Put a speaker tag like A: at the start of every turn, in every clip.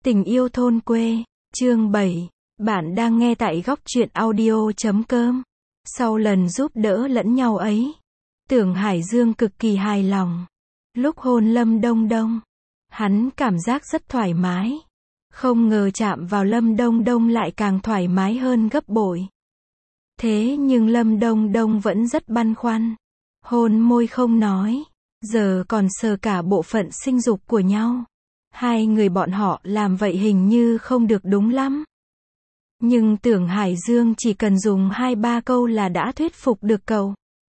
A: Tình yêu thôn quê, chương 7. Bạn đang nghe tại góc truyện audio.com. Sau lần giúp đỡ lẫn nhau ấy, Tưởng Hải Dương cực kỳ hài lòng. Lúc hôn Lâm Đông Đông, hắn cảm giác rất thoải mái. Không ngờ chạm vào Lâm Đông Đông lại càng thoải mái hơn gấp bội. Thế nhưng Lâm Đông Đông vẫn rất băn khoăn. Hôn môi không nói, giờ còn sờ cả bộ phận sinh dục của nhau. Hai người bọn họ làm vậy hình như không được đúng lắm. Nhưng Tưởng Hải Dương chỉ cần dùng 2-3 câu là đã thuyết phục được cậu.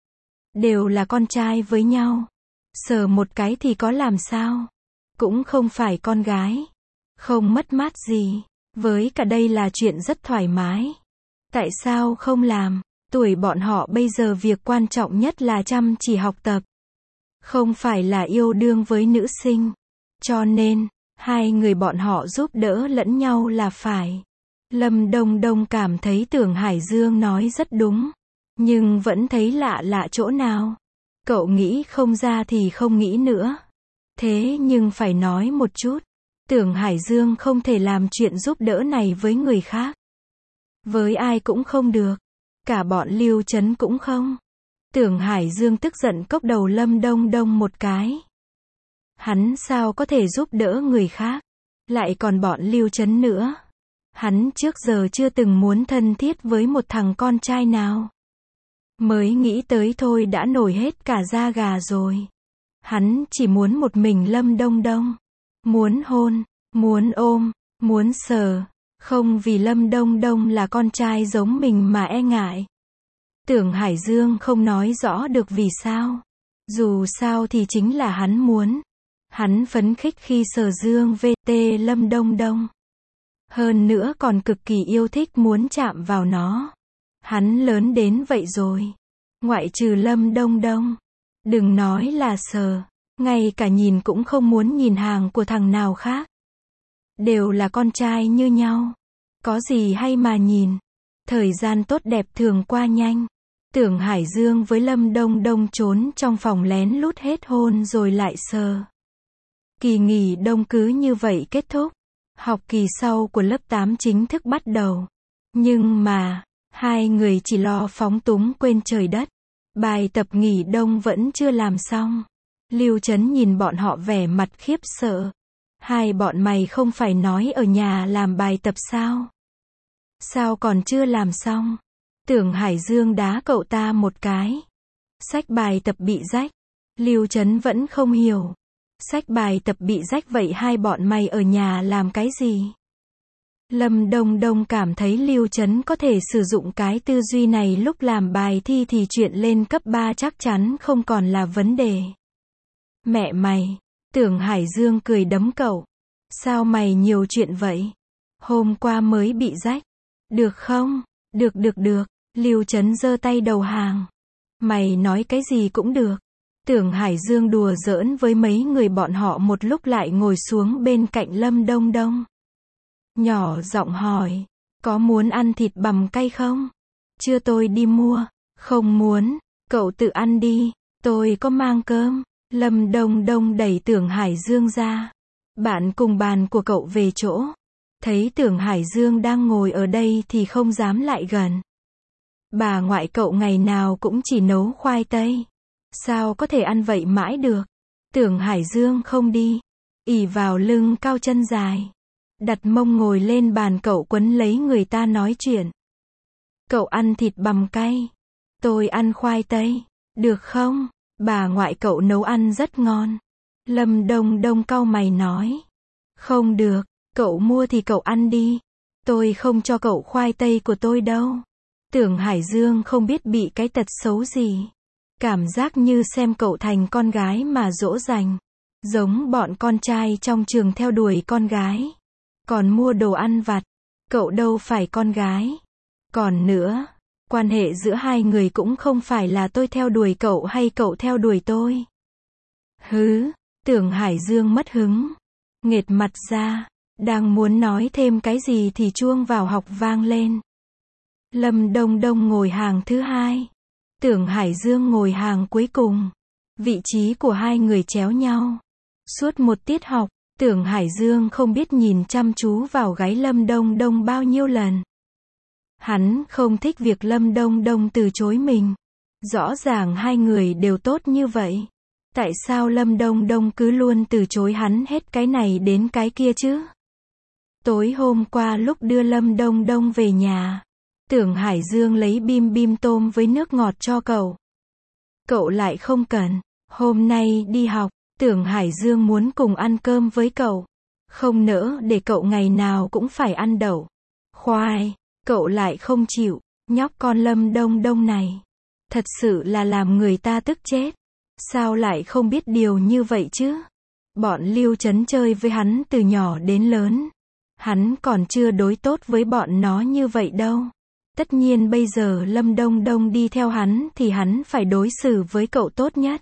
A: Đều là con trai với nhau. Sờ một cái thì có làm sao. Cũng không phải con gái. Không mất mát gì. Với cả đây là chuyện rất thoải mái. Tại sao không làm? Tuổi bọn họ bây giờ việc quan trọng nhất là chăm chỉ học tập. Không phải là yêu đương với nữ sinh. Cho nên, hai người bọn họ giúp đỡ lẫn nhau là phải. Lâm Đông Đông cảm thấy Tưởng Hải Dương nói rất đúng. Nhưng vẫn thấy lạ lạ chỗ nào. Cậu nghĩ không ra thì không nghĩ nữa. Thế nhưng phải nói một chút. Tưởng Hải Dương không thể làm chuyện giúp đỡ này với người khác. Với ai cũng không được. Cả bọn Lưu Trấn cũng không. Tưởng Hải Dương tức giận cốc đầu Lâm Đông Đông một cái. Hắn sao có thể giúp đỡ người khác. Lại còn bọn Lưu Trấn nữa. Hắn trước giờ chưa từng muốn thân thiết với một thằng con trai nào. Mới nghĩ tới thôi đã nổi hết cả da gà rồi. Hắn chỉ muốn một mình Lâm Đông Đông. Muốn hôn, muốn ôm, muốn sờ. Không vì Lâm Đông Đông là con trai giống mình mà e ngại. Tưởng Hải Dương không nói rõ được vì sao. Dù sao thì chính là hắn muốn. Hắn phấn khích khi sờ Dương VT Lâm Đông Đông. Hơn nữa còn cực kỳ yêu thích muốn chạm vào nó. Hắn lớn đến vậy rồi. Ngoại trừ Lâm Đông Đông. Đừng nói là sờ. Ngay cả nhìn cũng không muốn nhìn hàng của thằng nào khác. Đều là con trai như nhau. Có gì hay mà nhìn. Thời gian tốt đẹp thường qua nhanh. Tưởng Hải Dương với Lâm Đông Đông trốn trong phòng lén lút hết hôn rồi lại sờ. Kỳ nghỉ đông cứ như vậy kết thúc. Học kỳ sau của lớp 8 chính thức bắt đầu. Nhưng mà, hai người chỉ lo phóng túng quên trời đất. Bài tập nghỉ đông vẫn chưa làm xong. Lưu Trấn nhìn bọn họ vẻ mặt khiếp sợ. Hai bọn mày không phải nói ở nhà làm bài tập sao? Sao còn chưa làm xong? Tưởng Hải Dương đá cậu ta một cái. Sách bài tập bị rách. Lưu Trấn vẫn không hiểu. Sách bài tập bị rách vậy hai bọn mày ở nhà làm cái gì? Lâm Đông Đông cảm thấy Lưu Trấn có thể sử dụng cái tư duy này lúc làm bài thi thì chuyện lên cấp 3 chắc chắn không còn là vấn đề. Mẹ mày, Tưởng Hải Dương cười đấm cậu. Sao mày nhiều chuyện vậy? Hôm qua mới bị rách. Được không? Được. Lưu Trấn giơ tay đầu hàng. Mày nói cái gì cũng được. Tưởng Hải Dương đùa giỡn với mấy người bọn họ một lúc lại ngồi xuống bên cạnh Lâm Đông Đông. Nhỏ giọng hỏi, có muốn ăn thịt bằm cay không? Chưa tôi đi mua. Không muốn, cậu tự ăn đi, tôi có mang cơm. Lâm Đông Đông đẩy Tưởng Hải Dương ra. Bạn cùng bàn của cậu về chỗ. Thấy Tưởng Hải Dương đang ngồi ở đây thì không dám lại gần. Bà ngoại cậu ngày nào cũng chỉ nấu khoai tây. Sao có thể ăn vậy mãi được? Tưởng Hải Dương không đi. Ỉ vào lưng cao chân dài. Đặt mông ngồi lên bàn cậu quấn lấy người ta nói chuyện. Cậu ăn thịt bằm cay. Tôi ăn khoai tây. Được không? Bà ngoại cậu nấu ăn rất ngon. Lâm Đông Đông cau mày nói. Không được, cậu mua thì cậu ăn đi. Tôi không cho cậu khoai tây của tôi đâu. Tưởng Hải Dương không biết bị cái tật xấu gì. Cảm giác như xem cậu thành con gái mà dỗ dành. Giống bọn con trai trong trường theo đuổi con gái. Còn mua đồ ăn vặt. Cậu đâu phải con gái. Còn nữa, quan hệ giữa hai người cũng không phải là tôi theo đuổi cậu hay cậu theo đuổi tôi. Hứ, Tưởng Hải Dương mất hứng. Nghệt mặt ra. Đang muốn nói thêm cái gì thì chuông vào học vang lên. Lâm Đông Đông ngồi hàng thứ 2. Tưởng Hải Dương ngồi hàng cuối cùng. Vị trí của hai người chéo nhau. Suốt một tiết học, Tưởng Hải Dương không biết nhìn chăm chú vào gáy Lâm Đông Đông bao nhiêu lần. Hắn không thích việc Lâm Đông Đông từ chối mình. Rõ ràng hai người đều tốt như vậy. Tại sao Lâm Đông Đông cứ luôn từ chối hắn hết cái này đến cái kia chứ? Tối hôm qua lúc đưa Lâm Đông Đông về nhà, Tưởng Hải Dương lấy bim bim tôm với nước ngọt cho cậu. Cậu lại không cần. Hôm nay đi học, Tưởng Hải Dương muốn cùng ăn cơm với cậu. Không nỡ để cậu ngày nào cũng phải ăn đậu, khoai. Cậu lại không chịu. Nhóc con Lâm Đông Đông này. Thật sự là làm người ta tức chết. Sao lại không biết điều như vậy chứ? Bọn Lưu Trấn chơi với hắn từ nhỏ đến lớn. Hắn còn chưa đối tốt với bọn nó như vậy đâu. Tất nhiên bây giờ Lâm Đông Đông đi theo hắn thì hắn phải đối xử với cậu tốt nhất.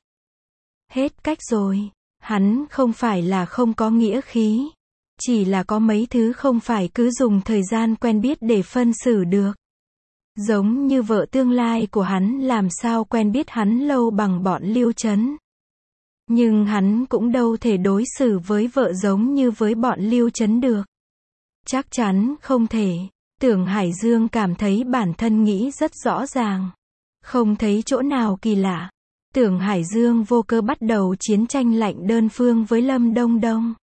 A: Hết cách rồi. Hắn không phải là không có nghĩa khí. Chỉ là có mấy thứ không phải cứ dùng thời gian quen biết để phân xử được. Giống như vợ tương lai của hắn làm sao quen biết hắn lâu bằng bọn Lưu Trấn. Nhưng hắn cũng đâu thể đối xử với vợ giống như với bọn Lưu Trấn được. Chắc chắn không thể. Tưởng Hải Dương cảm thấy bản thân nghĩ rất rõ ràng. Không thấy chỗ nào kỳ lạ. Tưởng Hải Dương vô cơ bắt đầu chiến tranh lạnh đơn phương với Lâm Đông Đông.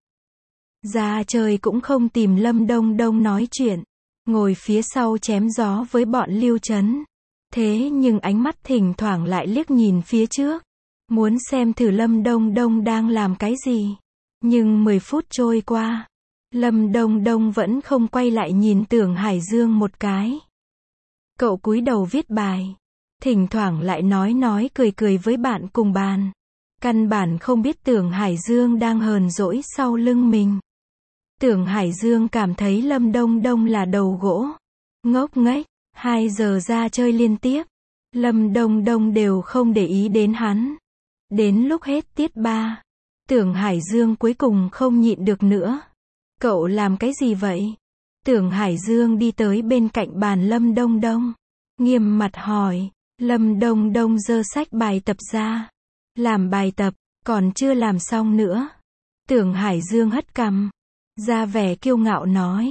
A: Ra chơi cũng không tìm Lâm Đông Đông nói chuyện. Ngồi phía sau chém gió với bọn Lưu Trấn. Thế nhưng ánh mắt thỉnh thoảng lại liếc nhìn phía trước. Muốn xem thử Lâm Đông Đông đang làm cái gì. Nhưng 10 phút trôi qua. Lâm Đông Đông vẫn không quay lại nhìn Tưởng Hải Dương một cái. Cậu cúi đầu viết bài. Thỉnh thoảng lại nói cười với bạn cùng bàn. Căn bản không biết Tưởng Hải Dương đang hờn dỗi sau lưng mình. Tưởng Hải Dương cảm thấy Lâm Đông Đông là đầu gỗ. Ngốc nghếch, 2 giờ ra chơi liên tiếp. Lâm Đông Đông đều không để ý đến hắn. Đến lúc hết tiết 3, Tưởng Hải Dương cuối cùng không nhịn được nữa. Cậu làm cái gì vậy? Tưởng Hải Dương đi tới bên cạnh bàn Lâm Đông Đông. Nghiêm mặt hỏi. Lâm Đông Đông giơ sách bài tập ra. Làm bài tập, còn chưa làm xong nữa. Tưởng Hải Dương hất cằm. Ra vẻ kiêu ngạo nói.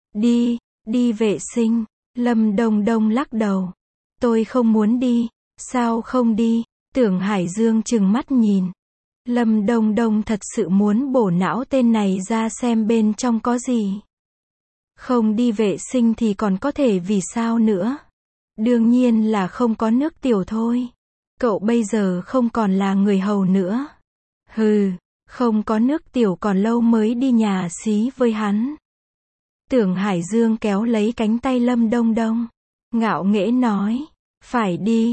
A: Đi vệ sinh. Lâm Đông Đông lắc đầu. Tôi không muốn đi. Sao không đi? Tưởng Hải Dương trừng mắt nhìn. Lâm Đông Đông thật sự muốn bổ não tên này ra xem bên trong có gì. Không đi vệ sinh thì còn có thể vì sao nữa? Đương nhiên là không có nước tiểu thôi. Cậu bây giờ không còn là người hầu nữa. Hừ, không có nước tiểu còn lâu mới đi nhà xí với hắn. Tưởng Hải Dương kéo lấy cánh tay Lâm Đông Đông. Ngạo nghễ nói. Phải đi,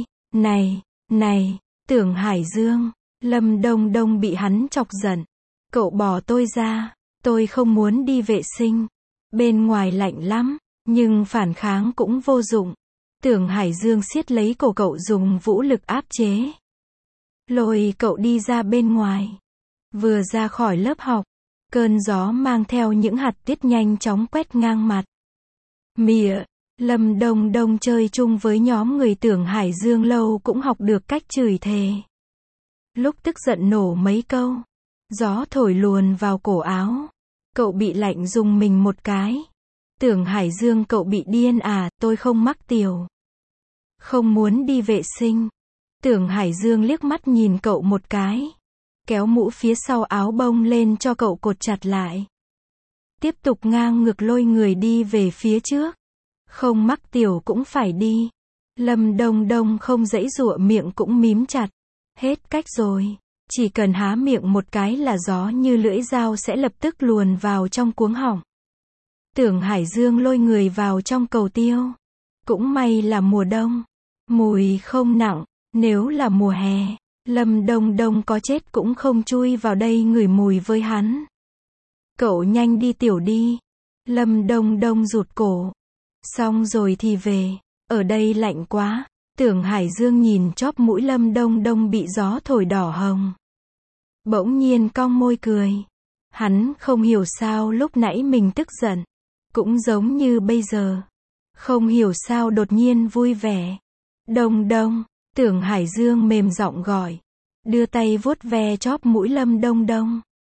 A: này, Tưởng Hải Dương. Lâm Đông Đông bị hắn chọc giận. Cậu bỏ tôi ra, tôi không muốn đi vệ sinh. Bên ngoài lạnh lắm, nhưng phản kháng cũng vô dụng. Tưởng Hải Dương siết lấy cổ cậu dùng vũ lực áp chế. Lôi cậu đi ra bên ngoài. Vừa ra khỏi lớp học, cơn gió mang theo những hạt tuyết nhanh chóng quét ngang mặt. Mịa, Lâm Đông Đông chơi chung với nhóm người Tưởng Hải Dương lâu cũng học được cách chửi thề. Lúc tức giận nổ mấy câu. Gió thổi luồn vào cổ áo. Cậu bị lạnh rùng mình một cái. Tưởng Hải Dương cậu bị điên à, tôi không mắc tiểu. Không muốn đi vệ sinh. Tưởng Hải Dương liếc mắt nhìn cậu một cái. Kéo mũ phía sau áo bông lên cho cậu cột chặt lại. Tiếp tục ngang ngược lôi người đi về phía trước. Không mắc tiểu cũng phải đi. Lâm Đông Đông không giãy giụa miệng cũng mím chặt. Hết cách rồi. Chỉ cần há miệng một cái là gió như lưỡi dao sẽ lập tức luồn vào trong cuống họng. Tưởng Hải Dương lôi người vào trong cầu tiêu. Cũng may là mùa đông. Mùi không nặng. Nếu là mùa hè, Lâm Đông Đông có chết cũng không chui vào đây ngửi mùi với hắn. Cậu nhanh đi tiểu đi. Lâm Đông Đông rụt cổ. Xong rồi thì về. Ở đây lạnh quá. Tưởng Hải Dương nhìn chóp mũi Lâm Đông Đông bị gió thổi đỏ hồng. Bỗng nhiên cong môi cười. Hắn không hiểu sao lúc nãy mình tức giận. Cũng giống như bây giờ. Không hiểu sao đột nhiên vui vẻ. Đông Đông, Tưởng Hải Dương mềm giọng gọi. Đưa tay vuốt ve chóp mũi Lâm Đông Đông.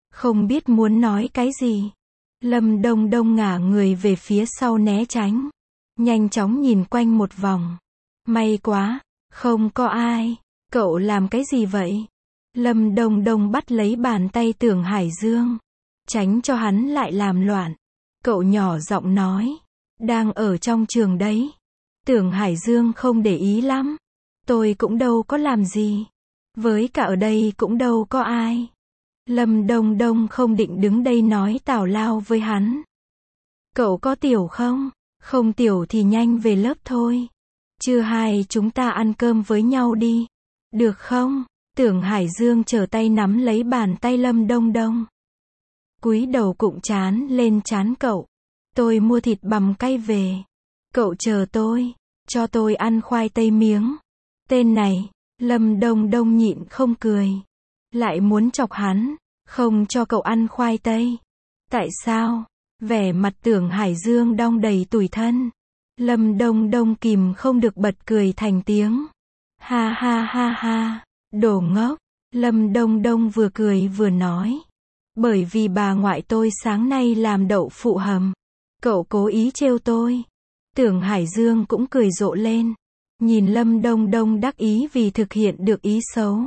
A: Không biết muốn nói cái gì. Lâm Đông Đông ngả người về phía sau né tránh. Nhanh chóng nhìn quanh một vòng. May quá, không có ai. Cậu làm cái gì vậy? Lâm Đông Đông bắt lấy bàn tay Tưởng Hải Dương. Tránh cho hắn lại làm loạn. Cậu nhỏ giọng nói. Đang ở trong trường đấy. Tưởng Hải Dương không để ý lắm. Tôi cũng đâu có làm gì. Với cả ở đây cũng đâu có ai. Lâm Đông Đông không định đứng đây nói tào lao với hắn. Cậu có tiểu không? Không tiểu thì nhanh về lớp thôi. Trưa 2 chúng ta ăn cơm với nhau đi. Được không? Tưởng Hải Dương trở tay nắm lấy bàn tay Lâm Đông Đông. Cúi đầu cụm trán lên trán cậu. Tôi mua thịt bằm cay về. Cậu chờ tôi. Cho tôi ăn khoai tây miếng. Tên này, Lâm Đông Đông nhịn không cười. Lại muốn chọc hắn. Không cho cậu ăn khoai tây. Tại sao? Vẻ mặt Tưởng Hải Dương đong đầy tủi thân. Lâm Đông Đông kìm không được bật cười thành tiếng. Ha ha ha ha. Đồ ngốc. Lâm Đông Đông vừa cười vừa nói. Bởi vì bà ngoại tôi sáng nay làm đậu phụ hầm. Cậu cố ý trêu tôi. Tưởng Hải Dương cũng cười rộ lên. Nhìn Lâm Đông Đông đắc ý vì thực hiện được ý xấu.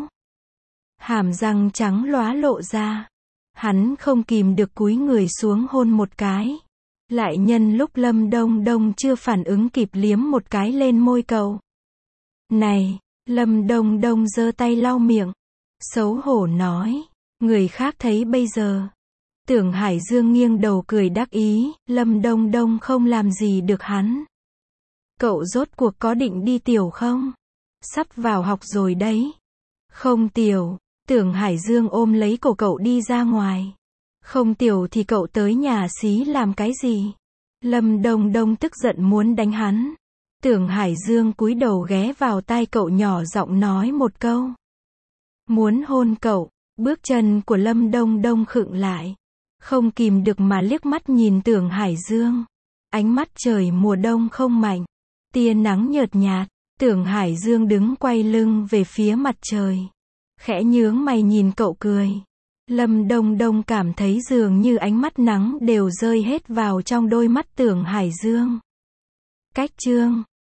A: Hàm răng trắng lóa lộ ra. Hắn không kìm được cúi người xuống hôn một cái. Lại nhân lúc Lâm Đông Đông chưa phản ứng kịp liếm một cái lên môi cậu. Này, Lâm Đông Đông giơ tay lau miệng. Xấu hổ nói. Người khác thấy bây giờ. Tưởng Hải Dương nghiêng đầu cười đắc ý. Lâm Đông Đông không làm gì được hắn. Cậu rốt cuộc có định đi tiểu không? Sắp vào học rồi đấy. Không tiểu. Tưởng Hải Dương ôm lấy cổ cậu đi ra ngoài. Không tiểu thì cậu tới nhà xí làm cái gì? Lâm Đông Đông tức giận muốn đánh hắn. Tưởng Hải Dương cúi đầu ghé vào tai cậu nhỏ giọng nói một câu. Muốn hôn cậu. Bước chân của Lâm Đông Đông khựng lại. Không kìm được mà liếc mắt nhìn Tưởng Hải Dương. Ánh mắt trời mùa đông không mạnh. Tia nắng nhợt nhạt. Tưởng Hải Dương đứng quay lưng về phía mặt trời. Khẽ nhướng mày nhìn cậu cười. Lâm Đông Đông cảm thấy dường như ánh mắt nắng đều rơi hết vào trong đôi mắt Tưởng Hải Dương. Cách chương